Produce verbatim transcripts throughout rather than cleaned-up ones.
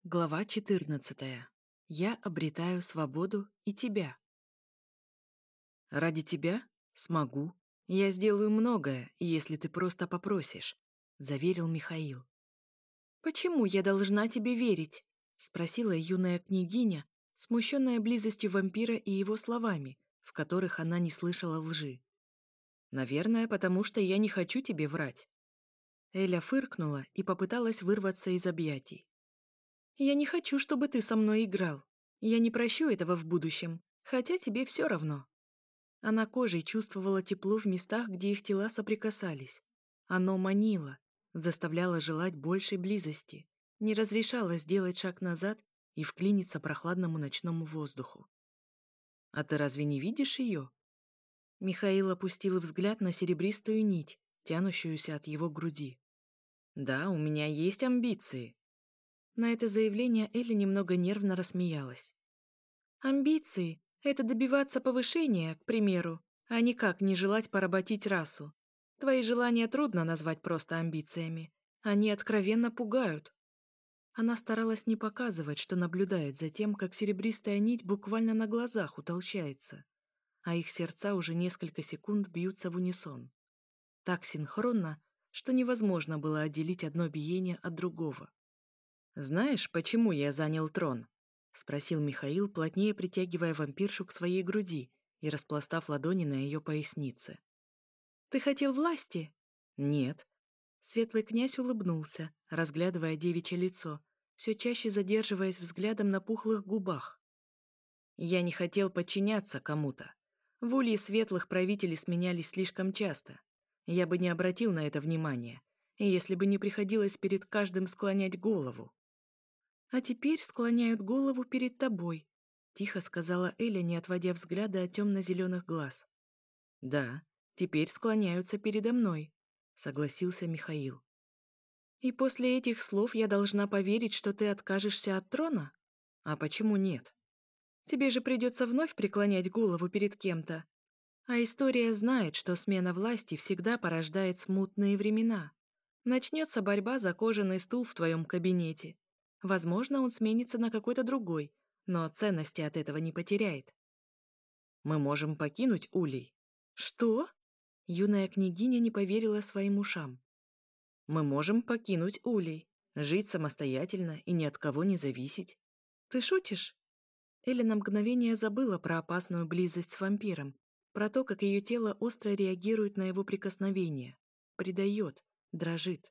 Глава четырнадцатая. Я обретаю свободу и тебя. Ради тебя? Смогу. Я сделаю многое, если ты просто попросишь, заверил Михаил. Почему я должна тебе верить? Спросила юная княгиня, смущенная близостью вампира и его словами, в которых она не слышала лжи. Наверное, потому что я не хочу тебе врать. Эля фыркнула и попыталась вырваться из объятий. Я не хочу, чтобы ты со мной играл. Я не прощу этого в будущем, хотя тебе все равно. Она кожей чувствовала тепло в местах, где их тела соприкасались. Оно манило, заставляло желать большей близости, не разрешало сделать шаг назад и вклиниться прохладному ночному воздуху. «А ты разве не видишь ее?» Михаил опустил взгляд на серебристую нить, тянущуюся от его груди. «Да, у меня есть амбиции». На это заявление Элли немного нервно рассмеялась. «Амбиции — это добиваться повышения, к примеру, а никак не желать поработить расу. Твои желания трудно назвать просто амбициями. Они откровенно пугают». Она старалась не показывать, что наблюдает за тем, как серебристая нить буквально на глазах утолщается, а их сердца уже несколько секунд бьются в унисон. Так синхронно, что невозможно было отделить одно биение от другого. «Знаешь, почему я занял трон?» — спросил Михаил, плотнее притягивая вампиршу к своей груди и распластав ладони на ее пояснице. «Ты хотел власти?» «Нет». Светлый князь улыбнулся, разглядывая девичье лицо, все чаще задерживаясь взглядом на пухлых губах. «Я не хотел подчиняться кому-то. В улье светлых правители сменялись слишком часто. Я бы не обратил на это внимания, если бы не приходилось перед каждым склонять голову». «А теперь склоняют голову перед тобой», — тихо сказала Эля, не отводя взгляда от темно-зеленых глаз. «Да, теперь склоняются передо мной», — согласился Михаил. «И после этих слов я должна поверить, что ты откажешься от трона? А почему нет? Тебе же придется вновь преклонять голову перед кем-то. А история знает, что смена власти всегда порождает смутные времена. Начнется борьба за кожаный стул в твоем кабинете. Возможно, он сменится на какой-то другой, но ценности от этого не потеряет. Мы можем покинуть Улей. Что? Юная княгиня не поверила своим ушам. Мы можем покинуть Улей, жить самостоятельно и ни от кого не зависеть. Ты шутишь? Эля на мгновение забыла про опасную близость с вампиром, про то, как ее тело остро реагирует на его прикосновение, предает, дрожит.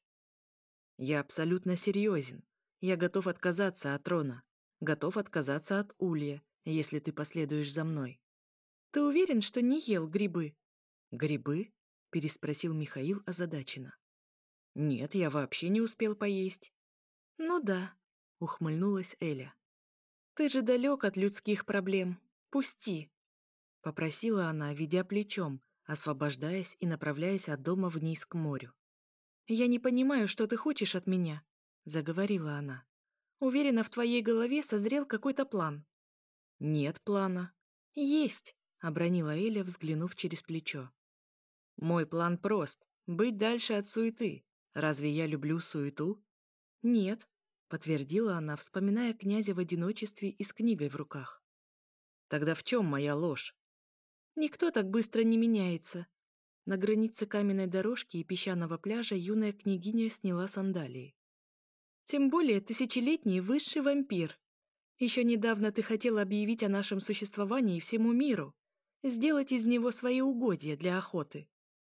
Я абсолютно серьезен. Я готов отказаться от трона, готов отказаться от улья, если ты последуешь за мной. Ты уверен, что не ел грибы? Грибы? Переспросил Михаил озадаченно. Нет, я вообще не успел поесть. Ну да, ухмыльнулась Эля. Ты же далек от людских проблем. Пусти, попросила она, ведя плечом, освобождаясь и направляясь от дома вниз к морю. Я не понимаю, что ты хочешь от меня, заговорила она. Уверена, в твоей голове созрел какой-то план. Нет плана. Есть, обронила Эля, взглянув через плечо. Мой план прост — быть дальше от суеты. Разве я люблю суету? Нет, подтвердила она, вспоминая князя в одиночестве и с книгой в руках. Тогда в чем моя ложь? Никто так быстро не меняется. На границе каменной дорожки и песчаного пляжа юная княгиня сняла сандалии. Тем более тысячелетний высший вампир. Еще недавно ты хотел объявить о нашем существовании всему миру, сделать из него свои угодья для охоты.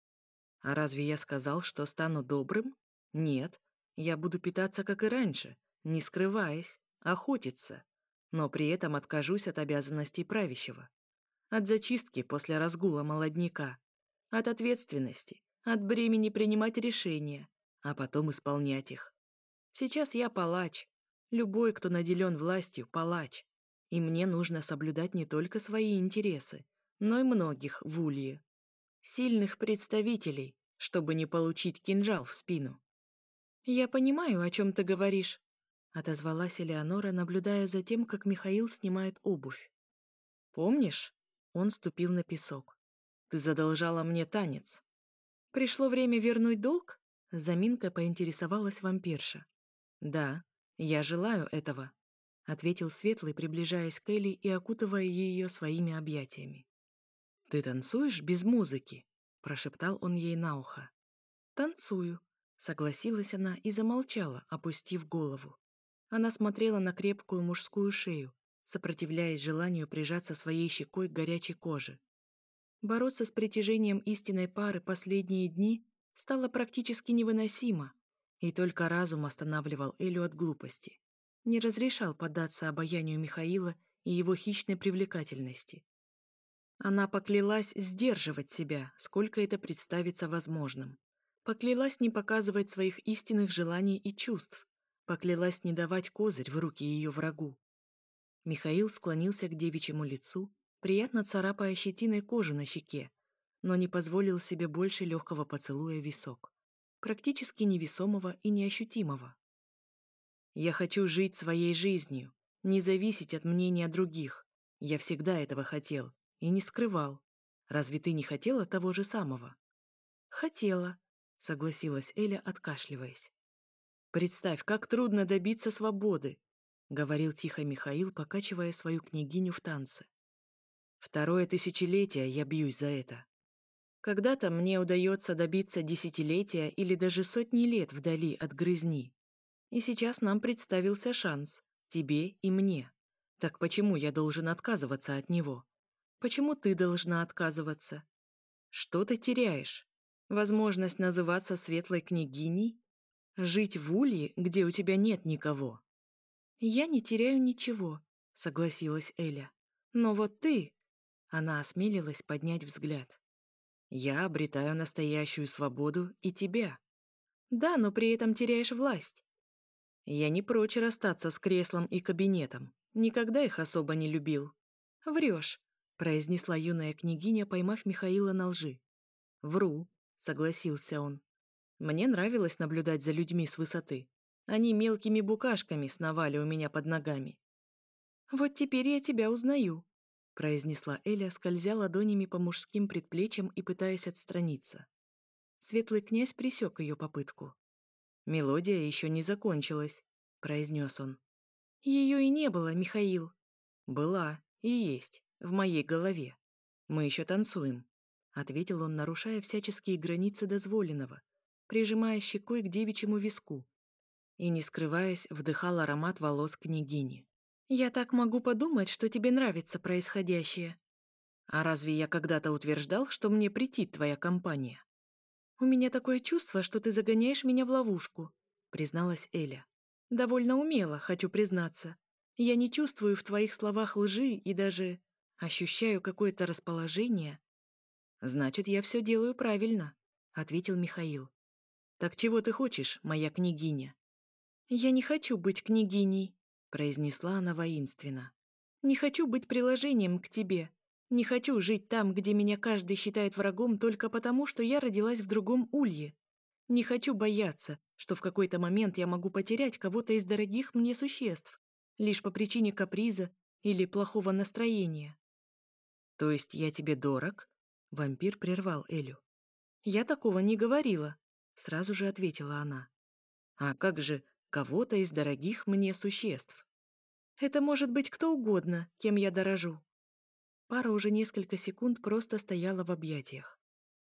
А разве я сказал, что стану добрым? Нет, я буду питаться, как и раньше, не скрываясь, охотиться, но при этом откажусь от обязанностей правящего. От зачистки после разгула молодняка, от ответственности, от бремени принимать решения, а потом исполнять их. Сейчас я палач. Любой, кто наделен властью, палач. И мне нужно соблюдать не только свои интересы, но и многих в улье. Сильных представителей, чтобы не получить кинжал в спину. «Я понимаю, о чем ты говоришь», — отозвалась Элеонора, наблюдая за тем, как Михаил снимает обувь. «Помнишь?» — он ступил на песок. «Ты задолжала мне танец». «Пришло время вернуть долг?» — с заминкой поинтересовалась вампирша. «Да, «Я желаю этого», — ответил Светлый, приближаясь к Элли и окутывая ее своими объятиями. «Ты танцуешь без музыки?» — прошептал он ей на ухо. «Танцую», — согласилась она и замолчала, опустив голову. Она смотрела на крепкую мужскую шею, сопротивляясь желанию прижаться своей щекой к горячей коже. Бороться с притяжением истинной пары последние дни стало практически невыносимо, и только разум останавливал Элю от глупости, не разрешал поддаться обаянию Михаила и его хищной привлекательности. Она поклялась сдерживать себя, сколько это представится возможным. Поклялась не показывать своих истинных желаний и чувств. Поклялась не давать козырь в руки ее врагу. Михаил склонился к девичьему лицу, приятно царапая щетиной кожу на щеке, но не позволил себе больше легкого поцелуя в висок, практически невесомого и неощутимого. «Я хочу жить своей жизнью, не зависеть от мнения других. Я всегда этого хотел и не скрывал. Разве ты не хотела того же самого?» «Хотела», — согласилась Эля, откашливаясь. «Представь, как трудно добиться свободы», — говорил тихо Михаил, покачивая свою княгиню в танце. «Второе тысячелетие я бьюсь за это. Когда-то мне удается добиться десятилетия или даже сотни лет вдали от грызни. И сейчас нам представился шанс, тебе и мне. Так почему я должен отказываться от него? Почему ты должна отказываться? Что ты теряешь? Возможность называться светлой княгиней? Жить в улье, где у тебя нет никого?» «Я не теряю ничего», — согласилась Эля. «Но вот ты...» — она осмелилась поднять взгляд. «Я обретаю настоящую свободу и тебя». «Да, но при этом теряешь власть». «Я не прочь расстаться с креслом и кабинетом. Никогда их особо не любил». «Врешь», — произнесла юная княгиня, поймав Михаила на лжи. «Вру», — согласился он. «Мне нравилось наблюдать за людьми с высоты. Они мелкими букашками сновали у меня под ногами». «Вот теперь я тебя узнаю», — произнесла Эля, скользя ладонями по мужским предплечьям и пытаясь отстраниться. Светлый князь пресек ее попытку. «Мелодия еще не закончилась», — произнес он. «Ее и не было, Михаил». «Была и есть, в моей голове. Мы еще танцуем», — ответил он, нарушая всяческие границы дозволенного, прижимая щекой к девичьему виску и, не скрываясь, вдыхал аромат волос княгини. «Я так могу подумать, что тебе нравится происходящее». «А разве я когда-то утверждал, что мне претит твоя компания?» «У меня такое чувство, что ты загоняешь меня в ловушку», — призналась Эля. «Довольно умело, хочу признаться. Я не чувствую в твоих словах лжи и даже ощущаю какое-то расположение». «Значит, я все делаю правильно», — ответил Михаил. «Так чего ты хочешь, моя княгиня?» «Я не хочу быть княгиней», — произнесла она воинственно. «Не хочу быть приложением к тебе. Не хочу жить там, где меня каждый считает врагом только потому, что я родилась в другом улье. Не хочу бояться, что в какой-то момент я могу потерять кого-то из дорогих мне существ, лишь по причине каприза или плохого настроения». «То есть я тебе дорог?» — вампир прервал Элю. «Я такого не говорила», — сразу же ответила она. «А как же кого-то из дорогих мне существ?» «Это может быть кто угодно, кем я дорожу». Пара уже несколько секунд просто стояла в объятиях.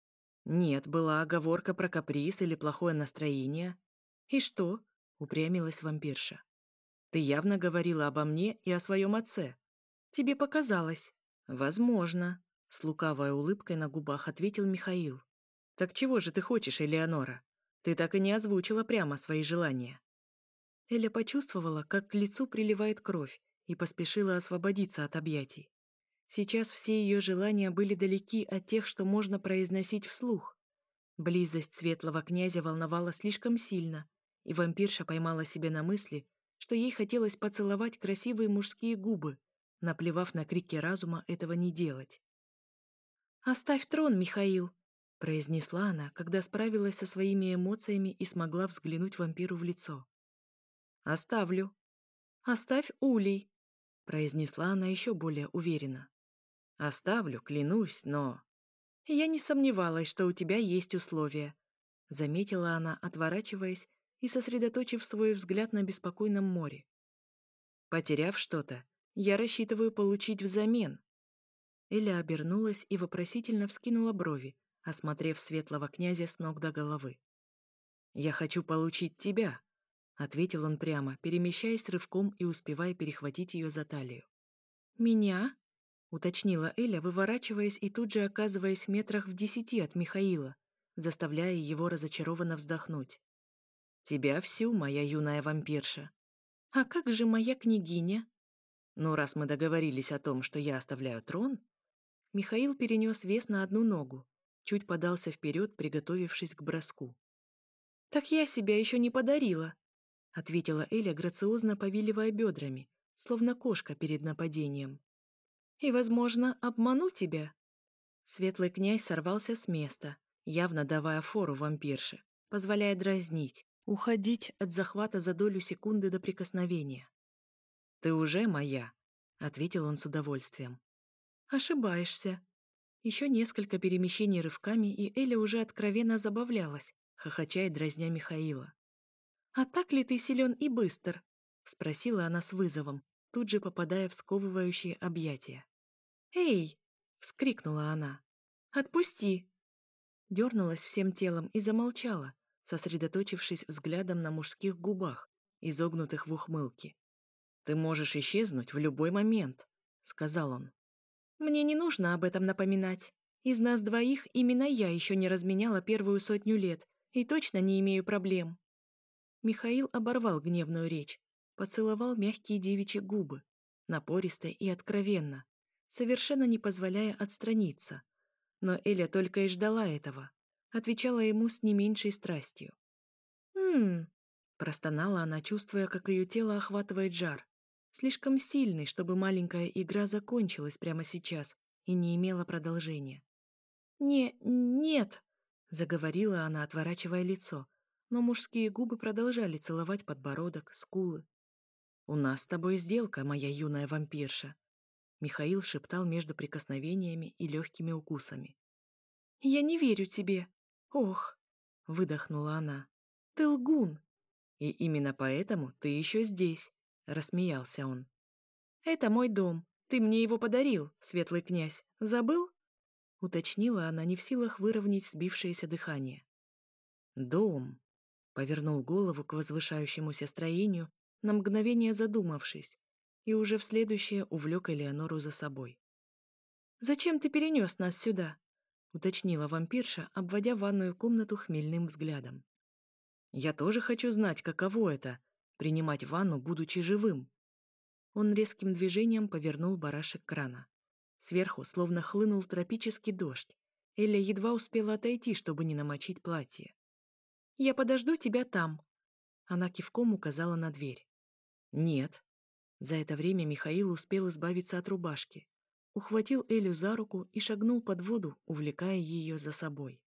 «Нет, была оговорка про каприз или плохое настроение». «И что?» — упрямилась вампирша. «Ты явно говорила обо мне и о своем отце». «Тебе показалось». «Возможно», — с лукавой улыбкой на губах ответил Михаил. «Так чего же ты хочешь, Элеонора? Ты так и не озвучила прямо свои желания». Эля почувствовала, как к лицу приливает кровь, и поспешила освободиться от объятий. Сейчас все ее желания были далеки от тех, что можно произносить вслух. Близость светлого князя волновала слишком сильно, и вампирша поймала себя на мысли, что ей хотелось поцеловать красивые мужские губы, наплевав на крики разума этого не делать. «Оставь трон, Михаил», — произнесла она, когда справилась со своими эмоциями и смогла взглянуть вампиру в лицо. «Оставлю». «Оставь улей», — произнесла она еще более уверенно. «Оставлю, клянусь, но...» «Я не сомневалась, что у тебя есть условия», — заметила она, отворачиваясь и сосредоточив свой взгляд на беспокойном море. «Потеряв что-то, я рассчитываю получить взамен». Эля обернулась и вопросительно вскинула брови, осмотрев светлого князя с ног до головы. «Я хочу получить тебя», — ответил он прямо, перемещаясь рывком и успевая перехватить ее за талию. «Меня?» — уточнила Эля, выворачиваясь и тут же оказываясь в метрах в десяти от Михаила, заставляя его разочарованно вздохнуть. «Тебя всю, моя юная вампирша». «А как же моя княгиня?» «Ну, раз мы договорились о том, что я оставляю трон...» Михаил перенес вес на одну ногу, чуть подался вперед, приготовившись к броску. «Так я себя еще не подарила», — ответила Эля, грациозно повиливая бедрами, словно кошка перед нападением. «И, возможно, обману тебя». Светлый князь сорвался с места, явно давая фору вампирше, позволяя дразнить, уходить от захвата за долю секунды до прикосновения. «Ты уже моя», — ответил он с удовольствием. «Ошибаешься». Еще несколько перемещений рывками, и Эля уже откровенно забавлялась, хохоча и дразня Михаила. «А так ли ты силен и быстр?» — спросила она с вызовом, тут же попадая в сковывающие объятия. «Эй!» — вскрикнула она. «Отпусти!» Дернулась всем телом и замолчала, сосредоточившись взглядом на мужских губах, изогнутых в ухмылке. «Ты можешь исчезнуть в любой момент», — сказал он. «Мне не нужно об этом напоминать. Из нас двоих именно я еще не разменяла первую сотню лет и точно не имею проблем». Михаил оборвал гневную речь, поцеловал мягкие девичьи губы, напористо и откровенно, совершенно не позволяя отстраниться. Но Эля только и ждала этого, отвечала ему с не меньшей страстью. «М-м-м», простонала она, чувствуя, как ее тело охватывает жар, слишком сильный, чтобы маленькая игра закончилась прямо сейчас и не имела продолжения. «Не, нет», — заговорила она, отворачивая лицо, но мужские губы продолжали целовать подбородок, скулы. «У нас с тобой сделка, моя юная вампирша», — Михаил шептал между прикосновениями и легкими укусами. «Я не верю тебе. Ох», — выдохнула она, — «ты лгун». «И именно поэтому ты еще здесь», — рассмеялся он. «Это мой дом. Ты мне его подарил, светлый князь. Забыл?» — уточнила она, не в силах выровнять сбившееся дыхание. «Дом», — повернул голову к возвышающемуся строению, на мгновение задумавшись, и уже в следующее увлек Элеонору за собой. «Зачем ты перенес нас сюда?» — уточнила вампирша, обводя ванную комнату хмельным взглядом. «Я тоже хочу знать, каково это — принимать ванну, будучи живым». Он резким движением повернул барашек крана. Сверху словно хлынул тропический дождь. Эля едва успела отойти, чтобы не намочить платье. «Я подожду тебя там», — она кивком указала на дверь. «Нет». За это время Михаил успел избавиться от рубашки. Ухватил Элю за руку и шагнул под воду, увлекая ее за собой.